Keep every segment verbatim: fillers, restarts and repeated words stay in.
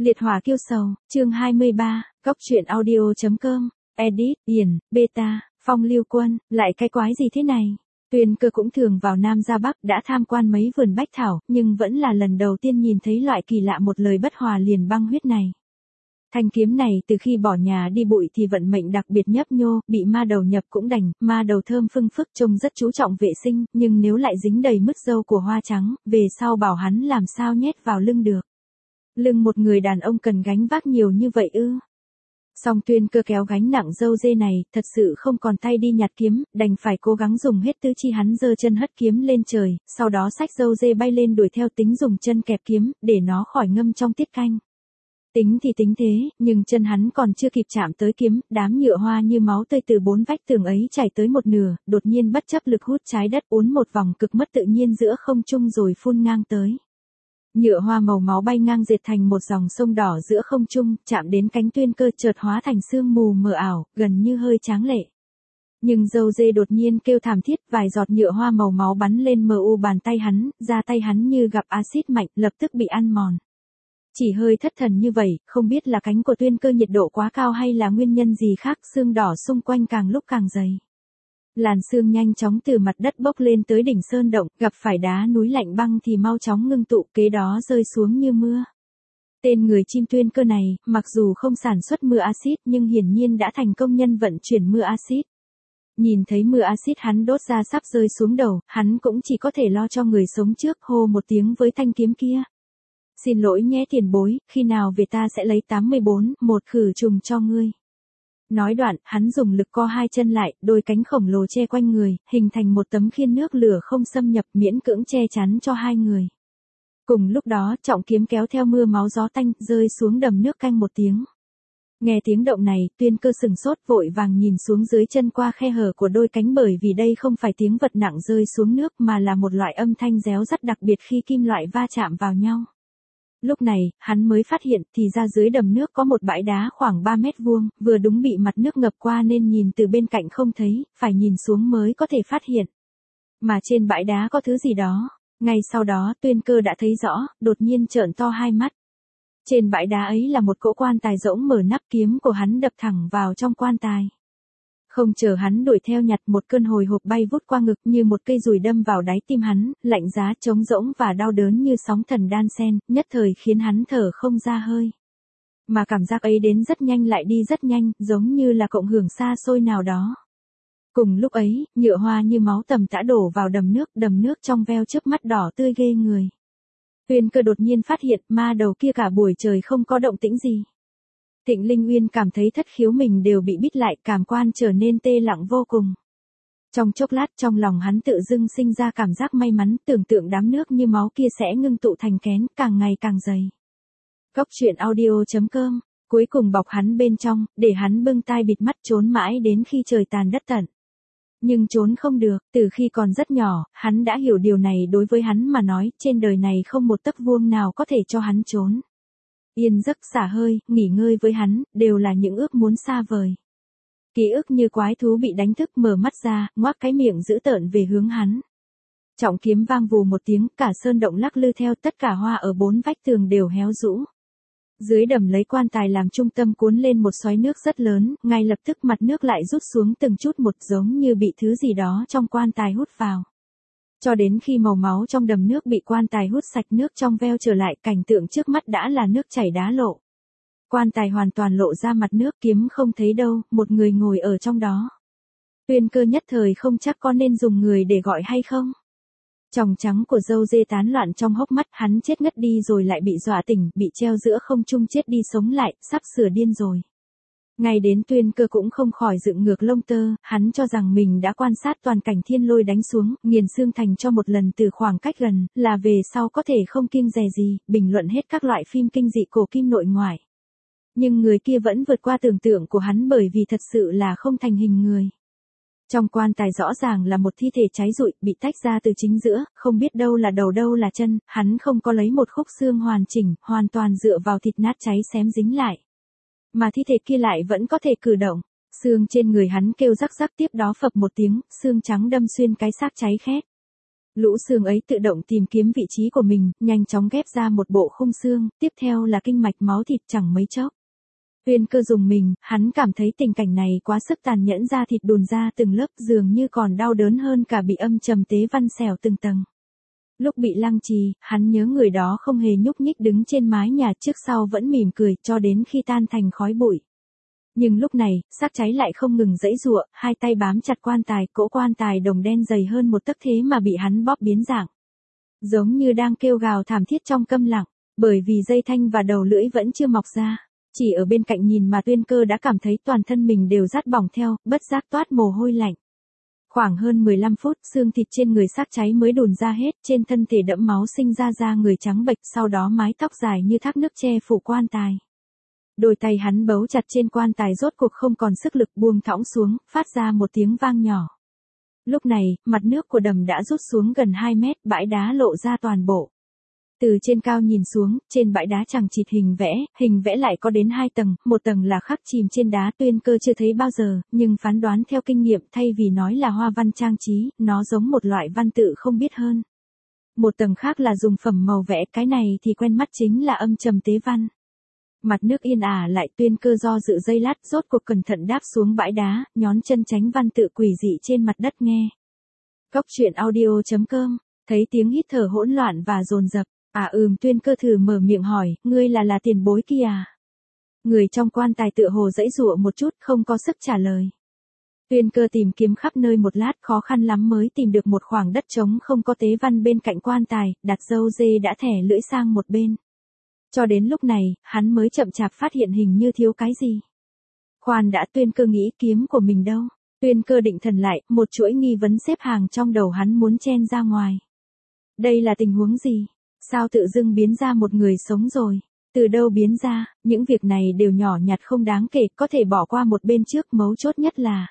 Liệt hỏa kiêu sầu, chương hai mươi ba, Góc truyện audio.com, edit, Điền, beta, Phong Lưu Quân, lại cái quái gì thế này? Tuyền Cơ cũng thường vào Nam ra Bắc đã tham quan mấy vườn bách thảo, nhưng vẫn là lần đầu tiên nhìn thấy loại kỳ lạ một lời bất hòa liền băng huyết này. Thanh kiếm này từ khi bỏ nhà đi bụi thì vận mệnh đặc biệt nhấp nhô, bị ma đầu nhập cũng đành, ma đầu thơm phưng phức trông rất chú trọng vệ sinh, nhưng nếu lại dính đầy mứt dâu của hoa trắng, về sau bảo hắn làm sao nhét vào lưng được. Lưng một người đàn ông cần gánh vác nhiều như vậy ư? Song Tuyền Cơ kéo gánh nặng dâu dê này, thật sự không còn tay đi nhặt kiếm, đành phải cố gắng dùng hết tứ chi hắn giơ chân hất kiếm lên trời, sau đó xách dâu dê bay lên đuổi theo tính dùng chân kẹp kiếm, để nó khỏi ngâm trong tiết canh. Tính thì tính thế, nhưng chân hắn còn chưa kịp chạm tới kiếm, đám nhựa hoa như máu tươi từ bốn vách tường ấy chảy tới một nửa, đột nhiên bất chấp lực hút trái đất uốn một vòng cực mất tự nhiên giữa không trung rồi phun ngang tới. Nhựa hoa màu máu bay ngang dệt thành một dòng sông đỏ giữa không trung, chạm đến cánh Tuyền Cơ chợt hóa thành sương mù mờ ảo, gần như hơi tráng lệ. Nhưng dâu dê đột nhiên kêu thảm thiết, vài giọt nhựa hoa màu máu bắn lên mờ u bàn tay hắn, da tay hắn như gặp axit mạnh, lập tức bị ăn mòn. Chỉ hơi thất thần như vậy, không biết là cánh của Tuyền Cơ nhiệt độ quá cao hay là nguyên nhân gì khác, sương đỏ xung quanh càng lúc càng dày. Làn sương nhanh chóng từ mặt đất bốc lên tới đỉnh sơn động, gặp phải đá núi lạnh băng thì mau chóng ngưng tụ, kế đó rơi xuống như mưa. Tên người chim Tuyền Cơ này, mặc dù không sản xuất mưa axit nhưng hiển nhiên đã thành công nhân vận chuyển mưa axit. Nhìn thấy mưa axit hắn đốt ra sắp rơi xuống đầu, hắn cũng chỉ có thể lo cho người sống trước, hô một tiếng với thanh kiếm kia. Xin lỗi nhé tiền bối, khi nào về ta sẽ lấy tám mươi bốn, một khử trùng cho ngươi. Nói đoạn, hắn dùng lực co hai chân lại, đôi cánh khổng lồ che quanh người, hình thành một tấm khiên nước lửa không xâm nhập miễn cưỡng che chắn cho hai người. Cùng lúc đó, trọng kiếm kéo theo mưa máu gió tanh, rơi xuống đầm nước canh một tiếng. Nghe tiếng động này, Tuyền Cơ sừng sốt vội vàng nhìn xuống dưới chân qua khe hở của đôi cánh bởi vì đây không phải tiếng vật nặng rơi xuống nước mà là một loại âm thanh réo rắt đặc biệt khi kim loại va chạm vào nhau. Lúc này, hắn mới phát hiện thì ra dưới đầm nước có một bãi đá khoảng ba mét vuông, vừa đúng bị mặt nước ngập qua nên nhìn từ bên cạnh không thấy, phải nhìn xuống mới có thể phát hiện. Mà trên bãi đá có thứ gì đó. Ngay sau đó Tuyền Cơ đã thấy rõ, đột nhiên trợn to hai mắt. Trên bãi đá ấy là một cỗ quan tài rỗng mở nắp, kiếm của hắn đập thẳng vào trong quan tài. Không chờ hắn đuổi theo nhặt, một cơn hồi hộp bay vút qua ngực như một cây dùi đâm vào đáy tim hắn, lạnh giá trống rỗng và đau đớn như sóng thần đan xen, nhất thời khiến hắn thở không ra hơi. Mà cảm giác ấy đến rất nhanh lại đi rất nhanh, giống như là cộng hưởng xa xôi nào đó. Cùng lúc ấy, nhựa hoa như máu tầm tã đổ vào đầm nước, đầm nước trong veo chớp mắt đỏ tươi ghê người. Tuyền Cơ đột nhiên phát hiện ma đầu kia cả buổi trời không có động tĩnh gì. Thịnh Linh Uyên cảm thấy thất khiếu mình đều bị bít lại, cảm quan trở nên tê lặng vô cùng. Trong chốc lát trong lòng hắn tự dưng sinh ra cảm giác may mắn, tưởng tượng đám nước như máu kia sẽ ngưng tụ thành kén, càng ngày càng dày. Góc truyện audio.com, cuối cùng bọc hắn bên trong, để hắn bưng tai bịt mắt trốn mãi đến khi trời tàn đất tận. Nhưng trốn không được, từ khi còn rất nhỏ, hắn đã hiểu điều này đối với hắn mà nói, trên đời này không một tấc vuông nào có thể cho hắn trốn. Yên giấc xả hơi, nghỉ ngơi với hắn, đều là những ước muốn xa vời. Ký ức như quái thú bị đánh thức mở mắt ra, ngoác cái miệng dữ tợn về hướng hắn. Trọng kiếm vang vù một tiếng, cả sơn động lắc lư theo, tất cả hoa ở bốn vách tường đều héo rũ. Dưới đầm lấy quan tài làm trung tâm cuốn lên một xoáy nước rất lớn, ngay lập tức mặt nước lại rút xuống từng chút một giống như bị thứ gì đó trong quan tài hút vào. Cho đến khi màu máu trong đầm nước bị quan tài hút sạch, nước trong veo trở lại, cảnh tượng trước mắt đã là nước chảy đá lộ. Quan tài hoàn toàn lộ ra mặt nước, kiếm không thấy đâu, một người ngồi ở trong đó. Tuyền Cơ nhất thời không chắc có nên dùng người để gọi hay không. Tròng trắng của dâu dê tán loạn trong hốc mắt, hắn chết ngất đi rồi lại bị dọa tỉnh, bị treo giữa không trung chết đi sống lại, sắp sửa điên rồi. Ngay đến Tuyền Cơ cũng không khỏi dựng ngược lông tơ, hắn cho rằng mình đã quan sát toàn cảnh thiên lôi đánh xuống, nghiền xương thành cho một lần từ khoảng cách gần, là về sau có thể không kiêng dè gì, bình luận hết các loại phim kinh dị cổ kim nội ngoại. Nhưng người kia vẫn vượt qua tưởng tượng của hắn bởi vì thật sự là không thành hình người. Trong quan tài rõ ràng là một thi thể cháy rụi, bị tách ra từ chính giữa, không biết đâu là đầu đâu là chân, hắn không có lấy một khúc xương hoàn chỉnh, hoàn toàn dựa vào thịt nát cháy xém dính lại. Mà thi thể kia lại vẫn có thể cử động, xương trên người hắn kêu rắc rắc, tiếp đó phập một tiếng, xương trắng đâm xuyên cái xác cháy khét. Lũ xương ấy tự động tìm kiếm vị trí của mình, nhanh chóng ghép ra một bộ khung xương, tiếp theo là kinh mạch máu thịt chẳng mấy chốc. Tuyên Cơ dùng mình, hắn cảm thấy tình cảnh này quá sức tàn nhẫn, da thịt đùn ra từng lớp dường như còn đau đớn hơn cả bị âm trầm tế văn xẻo từng tầng. Lúc bị lăng trì, hắn nhớ người đó không hề nhúc nhích đứng trên mái nhà trước sau vẫn mỉm cười cho đến khi tan thành khói bụi. Nhưng lúc này, xác cháy lại không ngừng giãy giụa, hai tay bám chặt quan tài, cỗ quan tài đồng đen dày hơn một tấc thế mà bị hắn bóp biến dạng. Giống như đang kêu gào thảm thiết trong câm lặng, bởi vì dây thanh và đầu lưỡi vẫn chưa mọc ra. Chỉ ở bên cạnh nhìn mà Tuyên Cơ đã cảm thấy toàn thân mình đều rát bỏng theo, bất giác toát mồ hôi lạnh. Khoảng hơn mười lăm phút, xương thịt trên người xác cháy mới đùn ra hết, trên thân thể đẫm máu sinh ra da người trắng bệch, sau đó mái tóc dài như thác nước che phủ quan tài. Đôi tay hắn bấu chặt trên quan tài rốt cuộc không còn sức lực, buông thõng xuống, phát ra một tiếng vang nhỏ. Lúc này, mặt nước của đầm đã rút xuống gần hai mét, bãi đá lộ ra toàn bộ. Từ trên cao nhìn xuống, trên bãi đá chằng chịt hình vẽ, hình vẽ lại có đến hai tầng, một tầng là khắc chìm trên đá Tuyên Cơ chưa thấy bao giờ, nhưng phán đoán theo kinh nghiệm thay vì nói là hoa văn trang trí, nó giống một loại văn tự không biết hơn. Một tầng khác là dùng phẩm màu vẽ, cái này thì quen mắt chính là âm trầm tế văn. Mặt nước yên ả lại, Tuyên Cơ do dự giây lát, rốt cuộc cẩn thận đáp xuống bãi đá, nhón chân tránh văn tự quỷ dị trên mặt đất nghe. Cốc truyện audio chấm com, thấy tiếng hít thở hỗn loạn và dồn dập. À ừm Tuyên Cơ thử mở miệng hỏi, ngươi là là tiền bối kia à? Người trong quan tài tựa hồ giãy giụa một chút, không có sức trả lời. Tuyên Cơ tìm kiếm khắp nơi một lát, khó khăn lắm mới tìm được một khoảng đất trống không có tế văn bên cạnh quan tài, đặt dâu dê đã thẻ lưỡi sang một bên. Cho đến lúc này, hắn mới chậm chạp phát hiện hình như thiếu cái gì. Khoan đã, Tuyên Cơ nghĩ kiếm của mình đâu? Tuyên Cơ định thần lại, một chuỗi nghi vấn xếp hàng trong đầu hắn muốn chen ra ngoài. Đây là tình huống gì? Sao tự dưng biến ra một người sống rồi? Từ đâu biến ra? Những việc này đều nhỏ nhặt không đáng kể, có thể bỏ qua một bên trước, mấu chốt nhất là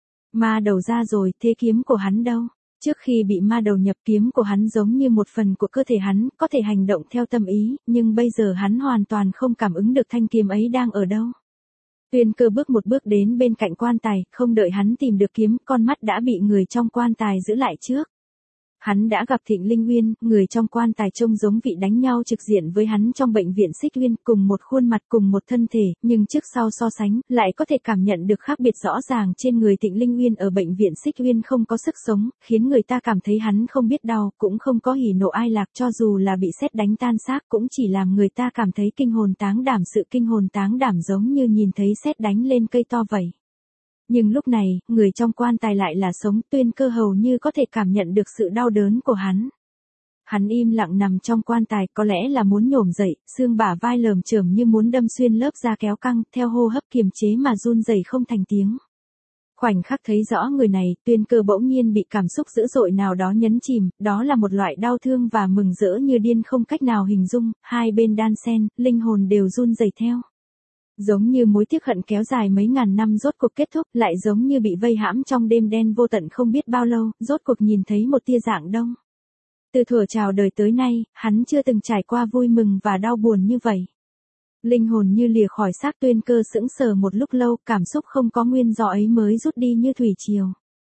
ma đầu ra rồi, thế kiếm của hắn đâu? Trước khi bị ma đầu nhập, kiếm của hắn giống như một phần của cơ thể hắn, có thể hành động theo tâm ý, nhưng bây giờ hắn hoàn toàn không cảm ứng được thanh kiếm ấy đang ở đâu. Tuyên Cơ bước một bước đến bên cạnh quan tài, không đợi hắn tìm được kiếm, con mắt đã bị người trong quan tài giữ lại trước. Hắn đã gặp Thịnh Linh Uyên, người trong quan tài trông giống vị đánh nhau trực diện với hắn trong bệnh viện Xích Uyên, cùng một khuôn mặt cùng một thân thể, nhưng trước sau so sánh, lại có thể cảm nhận được khác biệt rõ ràng trên người Thịnh Linh Uyên ở bệnh viện Xích Uyên không có sức sống, khiến người ta cảm thấy hắn không biết đau, cũng không có hỉ nộ ai lạc, cho dù là bị sét đánh tan xác cũng chỉ làm người ta cảm thấy kinh hồn táng đảm, sự kinh hồn táng đảm giống như nhìn thấy sét đánh lên cây to vậy. Nhưng lúc này, người trong quan tài lại là sống, Tuyên Cơ hầu như có thể cảm nhận được sự đau đớn của hắn. Hắn im lặng nằm trong quan tài, có lẽ là muốn nhổm dậy, xương bả vai lởm chởm như muốn đâm xuyên lớp da kéo căng, theo hô hấp kiềm chế mà run rẩy không thành tiếng. Khoảnh khắc thấy rõ người này, Tuyên Cơ bỗng nhiên bị cảm xúc dữ dội nào đó nhấn chìm, đó là một loại đau thương và mừng rỡ như điên không cách nào hình dung, hai bên đan xen, linh hồn đều run rẩy theo. Giống như mối tiếc hận kéo dài mấy ngàn năm rốt cuộc kết thúc, lại giống như bị vây hãm trong đêm đen vô tận không biết bao lâu, rốt cuộc nhìn thấy một tia rạng đông. Từ thuở chào đời tới nay, hắn chưa từng trải qua vui mừng và đau buồn như vậy. Linh hồn như lìa khỏi xác, Tuyên Cơ sững sờ một lúc lâu, cảm xúc không có nguyên do ấy mới rút đi như thủy triều.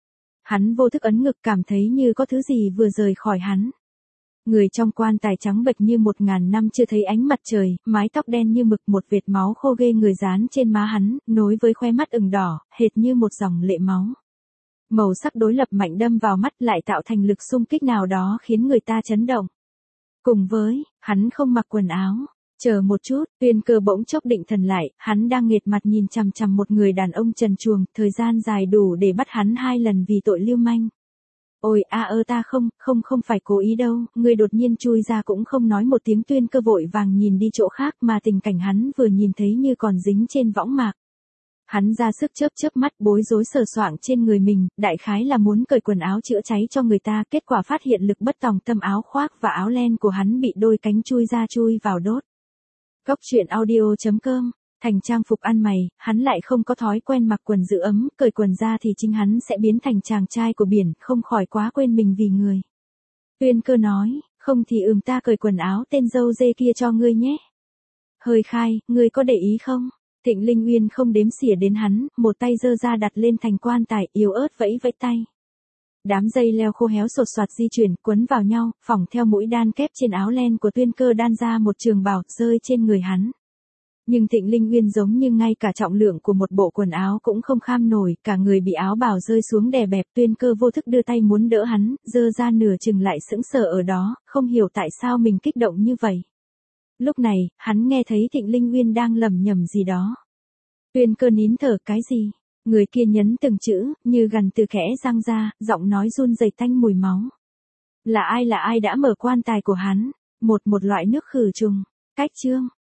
Hắn vô thức ấn ngực, cảm thấy như có thứ gì vừa rời khỏi hắn. Người trong quan tài trắng bệch như một ngàn năm chưa thấy ánh mặt trời, mái tóc đen như mực, một vệt máu khô ghê người dán trên má hắn, nối với khóe mắt ửng đỏ, hệt như một dòng lệ máu. Màu sắc đối lập mạnh đâm vào mắt, lại tạo thành lực xung kích nào đó khiến người ta chấn động. Cùng với, hắn không mặc quần áo. Chờ một chút, Tuyên Cơ bỗng chốc định thần lại, hắn đang nghệt mặt nhìn chằm chằm một người đàn ông trần truồng, thời gian dài đủ để bắt hắn hai lần vì tội lưu manh. Ôi a ơ ta không, không không phải cố ý đâu, người đột nhiên chui ra cũng không nói một tiếng. Tuyên Cơ vội vàng nhìn đi chỗ khác mà tình cảnh hắn vừa nhìn thấy như còn dính trên võng mạc. Hắn ra sức chớp chớp mắt, bối rối sờ soạng trên người mình, đại khái là muốn cởi quần áo chữa cháy cho người ta, kết quả phát hiện lực bất tòng tâm, áo khoác và áo len của hắn bị đôi cánh chui ra chui vào đốt. Cốc truyện audio chấm com. Thành trang phục ăn mày, hắn lại không có thói quen mặc quần giữ ấm, cởi quần ra thì chính hắn sẽ biến thành chàng trai của biển, không khỏi quá quên mình vì người. Tuyên Cơ nói, không thì ừm ta cởi quần áo tên dâu dê kia cho ngươi nhé. Hơi khai, ngươi có để ý không? Thịnh Linh Uyên không đếm xỉa đến hắn, một tay giơ ra đặt lên thành quan tài, yếu ớt vẫy vẫy tay. đám dây leo khô héo sột soạt di chuyển, quấn vào nhau, phỏng theo mũi đan kép trên áo len của Tuyên Cơ đan ra một trường bào, rơi trên người hắn. Nhưng Thịnh Linh Uyên giống như ngay cả trọng lượng của một bộ quần áo cũng không kham nổi, cả người bị áo bào rơi xuống đè bẹp. Tuyên Cơ vô thức đưa tay muốn đỡ hắn, giơ ra nửa chừng lại sững sờ ở đó, không hiểu tại sao mình kích động như vậy. Lúc này, hắn nghe thấy Thịnh Linh Uyên đang lẩm nhẩm gì đó. Tuyên Cơ nín thở, cái gì? Người kia nhấn từng chữ, như gần từ kẽ răng ra, giọng nói run rẩy tanh mùi máu. Là ai là ai đã mở quan tài của hắn? Một một loại nước khử trùng. Cách chương.